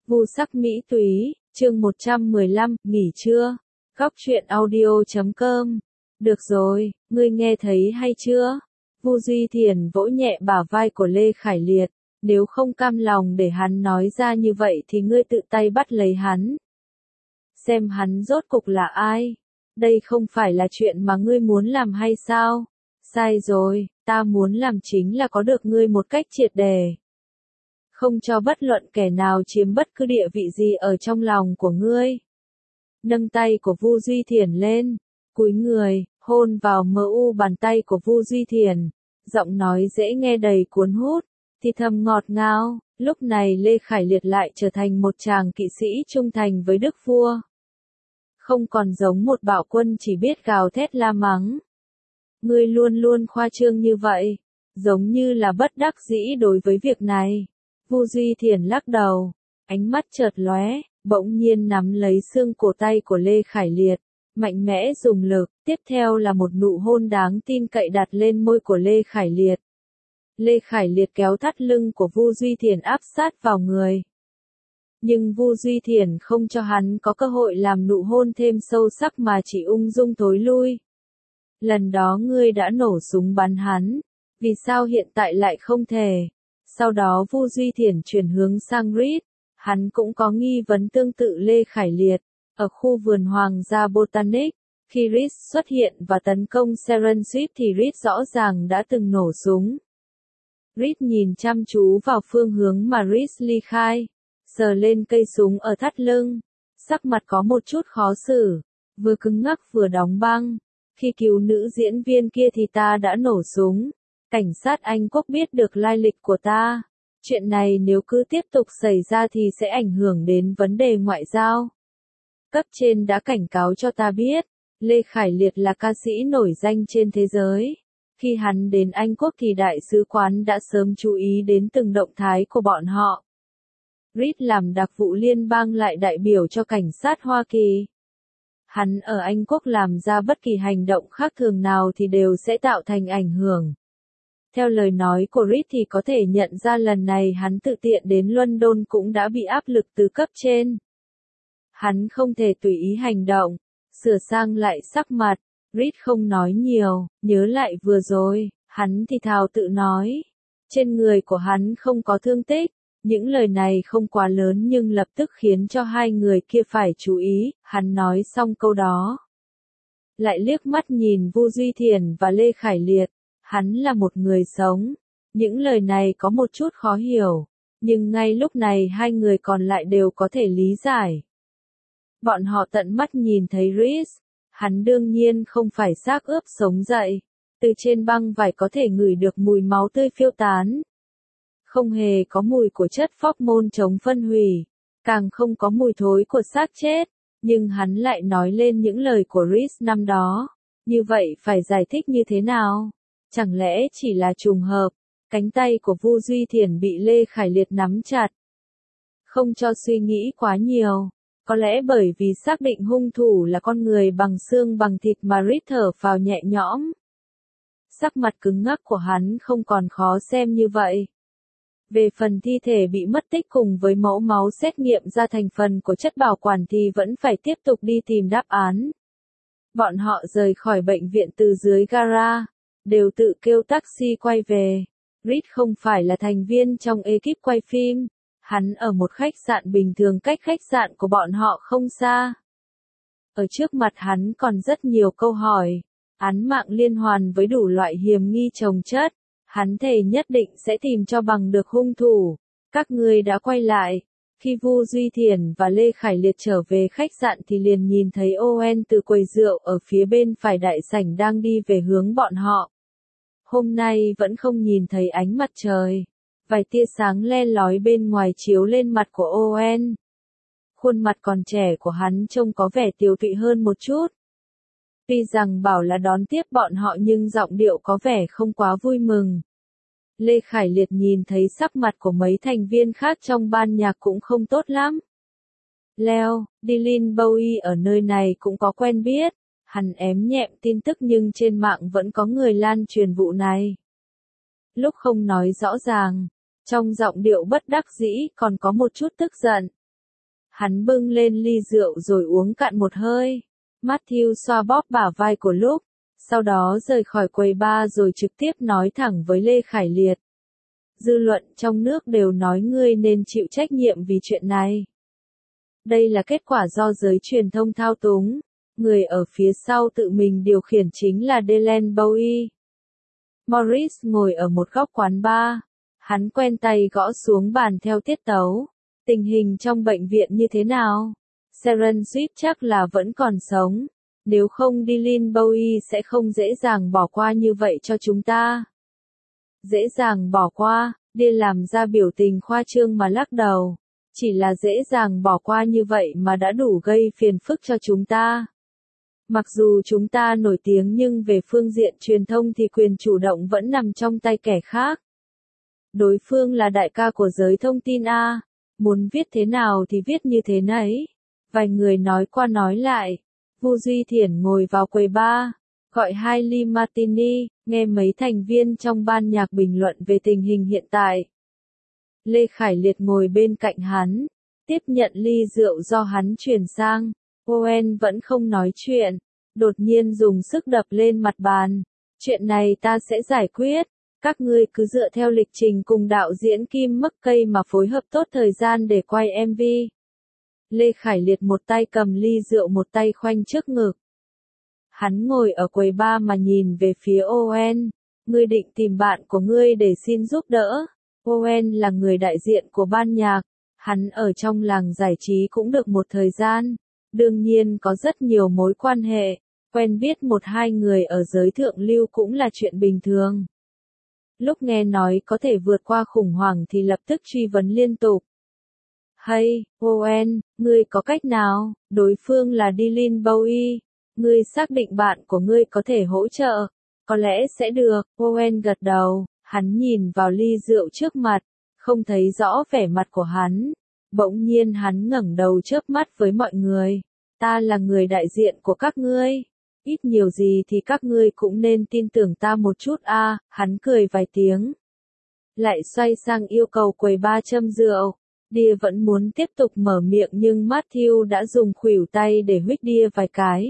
Vu sắc mỹ túy, chương 115, nghỉ trưa. Góc truyện audio.com. Được rồi, ngươi nghe thấy hay chưa? Vu Duy Thiền vỗ nhẹ bả vai của Lê Khải Liệt. Nếu không cam lòng để hắn nói ra như vậy thì ngươi tự tay bắt lấy hắn. Xem hắn rốt cục là ai? Đây không phải là chuyện mà ngươi muốn làm hay sao? Sai rồi, ta muốn làm chính là có được ngươi một cách triệt để. Không cho bất luận kẻ nào chiếm bất cứ địa vị gì ở trong lòng của ngươi. Nâng tay của Vu Duy Thiền lên, cúi người, hôn vào bàn tay của Vu Duy Thiền, giọng nói dễ nghe đầy cuốn hút, thì thầm ngọt ngào. Lúc này Lê Khải Liệt lại trở thành một chàng kỵ sĩ trung thành với đức vua. Không còn giống một bạo quân chỉ biết gào thét la mắng. Ngươi luôn luôn khoa trương như vậy, giống như là bất đắc dĩ đối với việc này. Vu Duy Thiền lắc đầu, ánh mắt chợt lóe, bỗng nhiên nắm lấy xương cổ tay của Lê Khải Liệt, mạnh mẽ dùng lực, tiếp theo là một nụ hôn đáng tin cậy đặt lên môi của Lê Khải Liệt. Lê Khải Liệt kéo thắt lưng của Vu Duy Thiền áp sát vào người. Nhưng Vu Duy Thiền không cho hắn có cơ hội làm nụ hôn thêm sâu sắc mà chỉ ung dung thối lui. Lần đó ngươi đã nổ súng bắn hắn, vì sao hiện tại lại không thể? Sau đó Vu Duy Thiền chuyển hướng sang Reed, hắn cũng có nghi vấn tương tự Lê Khải Liệt. Ở khu vườn Hoàng gia Botanic, khi Reed xuất hiện và tấn công Serensip thì Reed rõ ràng đã từng nổ súng. Reed nhìn chăm chú vào phương hướng mà Reed ly khai, sờ lên cây súng ở thắt lưng, sắc mặt có một chút khó xử, vừa cứng ngắc vừa đóng băng. Khi cứu nữ diễn viên kia thì ta đã nổ súng. Cảnh sát Anh Quốc biết được lai lịch của ta. Chuyện này nếu cứ tiếp tục xảy ra thì sẽ ảnh hưởng đến vấn đề ngoại giao. Cấp trên đã cảnh cáo cho ta biết, Lê Khải Liệt là ca sĩ nổi danh trên thế giới. Khi hắn đến Anh Quốc thì đại sứ quán đã sớm chú ý đến từng động thái của bọn họ. Reed làm đặc vụ liên bang lại đại biểu cho cảnh sát Hoa Kỳ. Hắn ở Anh Quốc làm ra bất kỳ hành động khác thường nào thì đều sẽ tạo thành ảnh hưởng. Theo lời nói của Reed thì có thể nhận ra lần này hắn tự tiện đến London cũng đã bị áp lực từ cấp trên. Hắn không thể tùy ý hành động, sửa sang lại sắc mặt. Reed không nói nhiều, nhớ lại vừa rồi, hắn thì thào tự nói. Trên người của hắn không có thương tích. Những lời này không quá lớn nhưng lập tức khiến cho hai người kia phải chú ý. Hắn nói xong câu đó, lại liếc mắt nhìn Vu Duy Thiền và Lê Khải Liệt. Hắn là một người sống. Những lời này có một chút khó hiểu, nhưng ngay lúc này hai người còn lại đều có thể lý giải. Bọn họ tận mắt nhìn thấy Reed, hắn đương nhiên không phải xác ướp sống dậy. Từ trên băng vải có thể ngửi được mùi máu tươi phiêu tán. Không hề có mùi của chất phóc-môn chống phân hủy, càng không có mùi thối của xác chết, nhưng hắn lại nói lên những lời của Reed năm đó. Như vậy phải giải thích như thế nào? Chẳng lẽ chỉ là trùng hợp? Cánh tay của Vu Duy Thiền bị Lê Khải Liệt nắm chặt. Không cho suy nghĩ quá nhiều. Có lẽ bởi vì xác định hung thủ là con người bằng xương bằng thịt mà Reed thở phào nhẹ nhõm. Sắc mặt cứng ngắc của hắn không còn khó xem như vậy. Về phần thi thể bị mất tích cùng với mẫu máu xét nghiệm ra thành phần của chất bảo quản thì vẫn phải tiếp tục đi tìm đáp án. Bọn họ rời khỏi bệnh viện từ dưới gara, đều tự kêu taxi quay về. Reed không phải là thành viên trong ekip quay phim, hắn ở một khách sạn bình thường cách khách sạn của bọn họ không xa. Ở trước mặt hắn còn rất nhiều câu hỏi, án mạng liên hoàn với đủ loại hiểm nghi chồng chất. Hắn thề nhất định sẽ tìm cho bằng được hung thủ. Các ngươi đã quay lại. Khi Vu Duy Thiền và Lê Khải Liệt trở về khách sạn thì liền nhìn thấy Owen từ quầy rượu ở phía bên phải đại sảnh đang đi về hướng bọn họ. Hôm nay vẫn không nhìn thấy ánh mặt trời. Vài tia sáng le lói bên ngoài chiếu lên mặt của Owen. Khuôn mặt còn trẻ của hắn trông có vẻ tiều tụy hơn một chút. Tuy rằng bảo là đón tiếp bọn họ nhưng giọng điệu có vẻ không quá vui mừng. Lê Khải Liệt nhìn thấy sắc mặt của mấy thành viên khác trong ban nhạc cũng không tốt lắm. Leo, Dylan Bowie ở nơi này cũng có quen biết. Hắn ém nhẹm tin tức nhưng trên mạng vẫn có người lan truyền vụ này. Lúc không nói rõ ràng, trong giọng điệu bất đắc dĩ còn có một chút tức giận. Hắn bưng lên ly rượu rồi uống cạn một hơi. Matthew xoa bóp bả vai của Luke, sau đó rời khỏi quầy bar rồi trực tiếp nói thẳng với Lê Khải Liệt. Dư luận trong nước đều nói ngươi nên chịu trách nhiệm vì chuyện này. Đây là kết quả do giới truyền thông thao túng. Người ở phía sau tự mình điều khiển chính là David Bowie. Morris ngồi ở một góc quán bar. Hắn quen tay gõ xuống bàn theo tiết tấu. Tình hình trong bệnh viện như thế nào? Sharon Swift chắc là vẫn còn sống. Nếu không David Bowie sẽ không dễ dàng bỏ qua như vậy cho chúng ta. Dễ dàng bỏ qua, đi làm ra biểu tình khoa trương mà lắc đầu. Chỉ là dễ dàng bỏ qua như vậy mà đã đủ gây phiền phức cho chúng ta. Mặc dù chúng ta nổi tiếng nhưng về phương diện truyền thông thì quyền chủ động vẫn nằm trong tay kẻ khác. Đối phương là đại ca của giới thông tin A, muốn viết thế nào thì viết như thế nấy. Vài người nói qua nói lại. Vu Duy Thiển ngồi vào quầy bar, gọi 2 ly martini, nghe mấy thành viên trong ban nhạc bình luận về tình hình hiện tại. Lê Khải Liệt ngồi bên cạnh hắn, tiếp nhận ly rượu do hắn chuyển sang. Owen vẫn không nói chuyện, đột nhiên dùng sức đập lên mặt bàn. Chuyện này ta sẽ giải quyết, các ngươi cứ dựa theo lịch trình cùng đạo diễn Kim McKay mà phối hợp tốt thời gian để quay MV. Lê Khải Liệt một tay cầm ly rượu một tay khoanh trước ngực. Hắn ngồi ở quầy bar mà nhìn về phía Owen. Ngươi định tìm bạn của ngươi để xin giúp đỡ. Owen là người đại diện của ban nhạc. Hắn ở trong làng giải trí cũng được một thời gian. Đương nhiên có rất nhiều mối quan hệ. Quen biết một hai người ở giới thượng lưu cũng là chuyện bình thường. Lúc nghe nói có thể vượt qua khủng hoảng thì lập tức truy vấn liên tục. Hay, Owen, ngươi có cách nào? Đối phương là David Bowie. Ngươi xác định bạn của ngươi có thể hỗ trợ. Có lẽ sẽ được. Owen gật đầu. Hắn nhìn vào ly rượu trước mặt. Không thấy rõ vẻ mặt của hắn. Bỗng nhiên hắn ngẩng đầu chớp mắt với mọi người. Ta là người đại diện của các ngươi. Ít nhiều gì thì các ngươi cũng nên tin tưởng ta một chút a. Hắn cười vài tiếng. Lại xoay sang yêu cầu quầy bar châm rượu. Đia vẫn muốn tiếp tục mở miệng nhưng Matthew đã dùng khuỷu tay để huých Đia vài cái.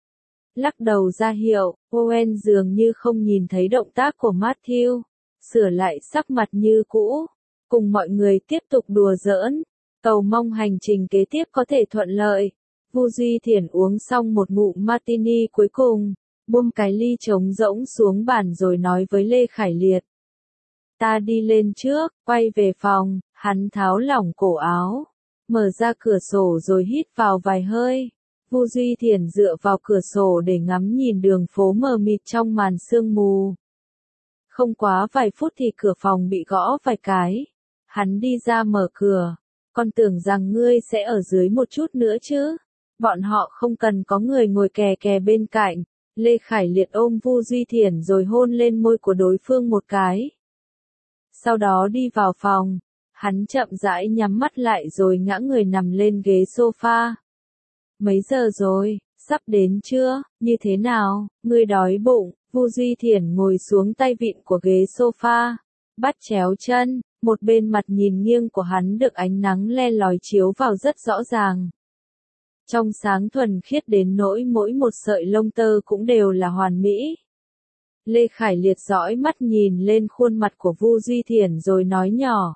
Lắc đầu ra hiệu, Owen dường như không nhìn thấy động tác của Matthew. Sửa lại sắc mặt như cũ. Cùng mọi người tiếp tục đùa giỡn. Cầu mong hành trình kế tiếp có thể thuận lợi. Vu Duy Thiển uống xong một ngụm martini cuối cùng. Buông cái ly trống rỗng xuống bàn rồi nói với Lê Khải Liệt. Ta đi lên trước, quay về phòng, hắn tháo lỏng cổ áo. Mở ra cửa sổ rồi hít vào vài hơi. Vu Duy Thiển dựa vào cửa sổ để ngắm nhìn đường phố mờ mịt trong màn sương mù. Không quá vài phút thì cửa phòng bị gõ vài cái. Hắn đi ra mở cửa. Con tưởng rằng ngươi sẽ ở dưới một chút nữa chứ. Bọn họ không cần có người ngồi kè kè bên cạnh. Lê Khải Liệt ôm Vu Duy Thiển rồi hôn lên môi của đối phương một cái. Sau đó đi vào phòng. Hắn chậm rãi nhắm mắt lại rồi ngã người nằm lên ghế sofa. Mấy giờ rồi, sắp đến chưa, như thế nào, ngươi đói bụng? Vu Duy Thiển ngồi xuống tay vịn của ghế sofa, bắt chéo chân, một bên mặt nhìn nghiêng của hắn được ánh nắng le lói chiếu vào rất rõ ràng. Trong sáng thuần khiết đến nỗi mỗi một sợi lông tơ cũng đều là hoàn mỹ. Lê Khải Liệt dõi mắt nhìn lên khuôn mặt của Vu Duy Thiển rồi nói nhỏ.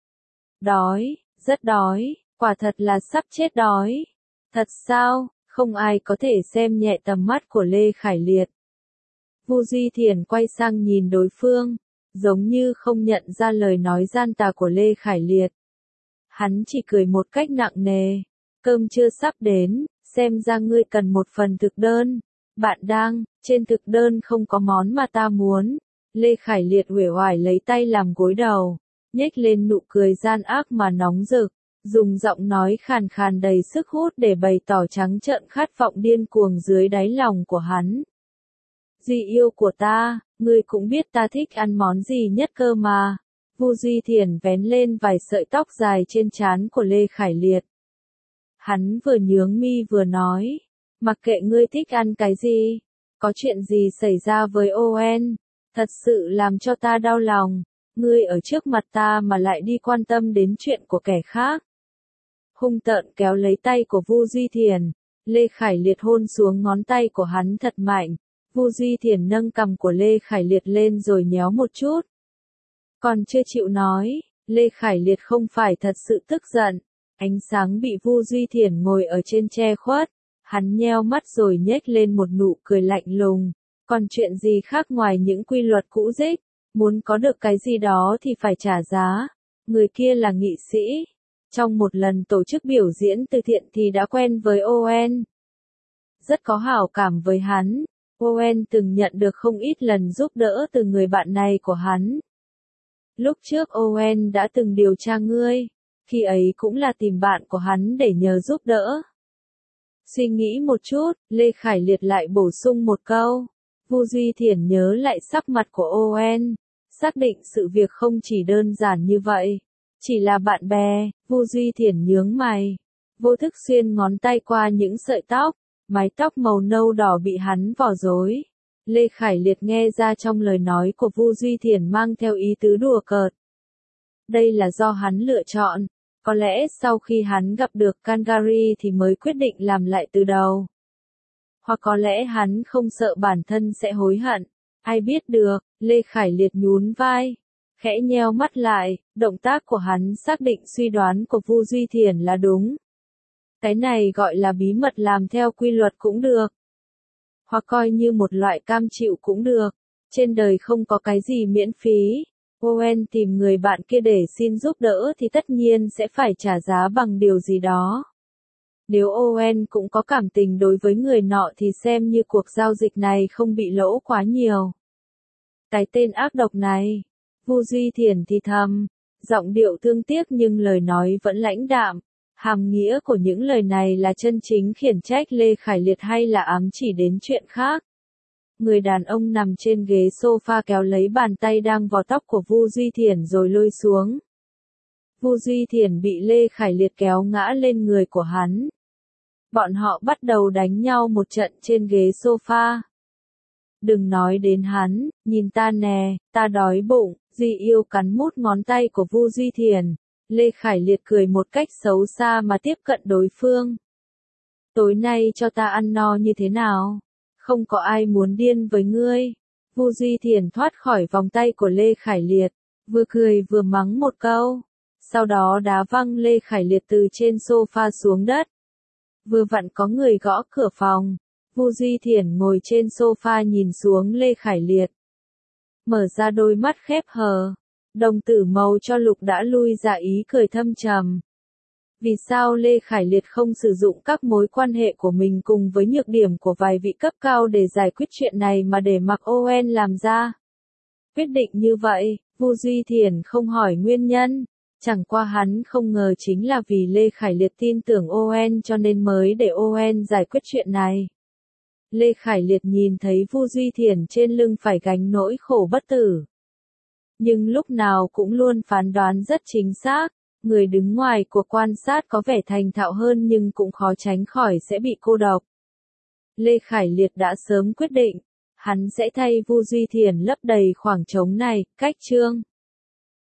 Đói, rất đói, quả thật là sắp chết đói. Thật sao, không ai có thể xem nhẹ tầm mắt của Lê Khải Liệt. Vu Duy Thiển quay sang nhìn đối phương, giống như không nhận ra lời nói gian tà của Lê Khải Liệt. Hắn chỉ cười một cách nặng nề. Cơm trưa sắp đến, xem ra ngươi cần một phần thực đơn. Bạn đang, trên thực đơn không có món mà ta muốn. Lê Khải Liệt uể oải lấy tay làm gối đầu, nhếch lên nụ cười gian ác mà nóng rực, dùng giọng nói khàn khàn đầy sức hút để bày tỏ trắng trợn khát vọng điên cuồng dưới đáy lòng của hắn. Dì yêu của ta, ngươi cũng biết ta thích ăn món gì nhất cơ mà. Vu Duy Thiển vén lên vài sợi tóc dài trên trán của Lê Khải Liệt. Hắn vừa nhướng mi vừa nói, mặc kệ ngươi thích ăn cái gì, có chuyện gì xảy ra với Owen, thật sự làm cho ta đau lòng, ngươi ở trước mặt ta mà lại đi quan tâm đến chuyện của kẻ khác. hung tợn kéo lấy tay của Vu Duy Thiền. Lê Khải Liệt hôn xuống ngón tay của hắn thật mạnh. Vu Duy Thiền nâng cằm của Lê Khải Liệt lên rồi nhéo một chút. Còn chưa chịu nói, Lê Khải Liệt không phải thật sự tức giận. Ánh sáng bị Vu Duy Thiền ngồi ở trên che khuất. Hắn nheo mắt rồi nhếch lên một nụ cười lạnh lùng. Còn chuyện gì khác ngoài những quy luật cũ rích, muốn có được cái gì đó thì phải trả giá. Người kia là nghị sĩ. Trong một lần tổ chức biểu diễn từ thiện thì đã quen với Owen. Rất có hảo cảm với hắn. Owen từng nhận được không ít lần giúp đỡ từ người bạn này của hắn. Lúc trước Owen đã từng điều tra ngươi. Khi ấy cũng là tìm bạn của hắn để nhờ giúp đỡ. Suy nghĩ một chút, Lê Khải Liệt lại bổ sung một câu. Vu Duy Thiền nhớ lại sắc mặt của Owen. Xác định sự việc không chỉ đơn giản như vậy. Chỉ là bạn bè, Vu Duy Thiền nhướng mày. Vô thức xuyên ngón tay qua những sợi tóc. Mái tóc màu nâu đỏ bị hắn vò rối. Lê Khải Liệt nghe ra trong lời nói của Vu Duy Thiền mang theo ý tứ đùa cợt. Đây là do hắn lựa chọn. Có lẽ sau khi hắn gặp được Kangari thì mới quyết định làm lại từ đầu. Hoặc có lẽ hắn không sợ bản thân sẽ hối hận. Ai biết được, Lê Khải Liệt nhún vai. Khẽ nheo mắt lại, động tác của hắn xác định suy đoán của Vu Duy Thiền là đúng. Cái này gọi là bí mật làm theo quy luật cũng được. Hoặc coi như một loại cam chịu cũng được. Trên đời không có cái gì miễn phí. Owen tìm người bạn kia để xin giúp đỡ thì tất nhiên sẽ phải trả giá bằng điều gì đó. Nếu Owen cũng có cảm tình đối với người nọ thì xem như cuộc giao dịch này không bị lỗ quá nhiều. Cái tên ác độc này. Vu Duy Thiền thì thầm. Giọng điệu thương tiếc nhưng lời nói vẫn lãnh đạm. Hàm nghĩa của những lời này là chân chính khiển trách Lê Khải Liệt hay là ám chỉ đến chuyện khác. Người đàn ông nằm trên ghế sofa kéo lấy bàn tay đang vò tóc của Vu Duy Thiền rồi lôi xuống. Vu Duy Thiền bị Lê Khải Liệt kéo ngã lên người của hắn. Bọn họ bắt đầu đánh nhau một trận trên ghế sofa. Đừng nói đến hắn, nhìn ta nè, ta đói bụng. Duy Yêu cắn mút ngón tay của Vu Duy Thiền. Lê Khải Liệt cười một cách xấu xa mà tiếp cận đối phương. Tối nay cho ta ăn no như thế nào? Không có ai muốn điên với ngươi. Vu Duy Thiền thoát khỏi vòng tay của Lê Khải Liệt, vừa cười vừa mắng một câu. Sau đó đá văng Lê Khải Liệt từ trên sofa xuống đất. Vừa vặn có người gõ cửa phòng. Vu Duy Thiền ngồi trên sofa nhìn xuống Lê Khải Liệt. Mở ra đôi mắt khép hờ. Đồng tử màu cho lục đã lui ra ý cười thâm trầm. Vì sao Lê Khải Liệt không sử dụng các mối quan hệ của mình cùng với nhược điểm của vài vị cấp cao để giải quyết chuyện này mà để mặc Owen làm ra? Quyết định như vậy, Vu Duy Thiền không hỏi nguyên nhân. Chẳng qua hắn không ngờ chính là vì Lê Khải Liệt tin tưởng Owen cho nên mới để Owen giải quyết chuyện này. Lê Khải Liệt nhìn thấy Vu Duy Thiền trên lưng phải gánh nỗi khổ bất tử. Nhưng lúc nào cũng luôn phán đoán rất chính xác. Người đứng ngoài cuộc quan sát có vẻ thành thạo hơn nhưng cũng khó tránh khỏi sẽ bị cô độc. Lê Khải Liệt đã sớm quyết định, hắn sẽ thay Vu Duy Thiền lấp đầy khoảng trống này, cách chương.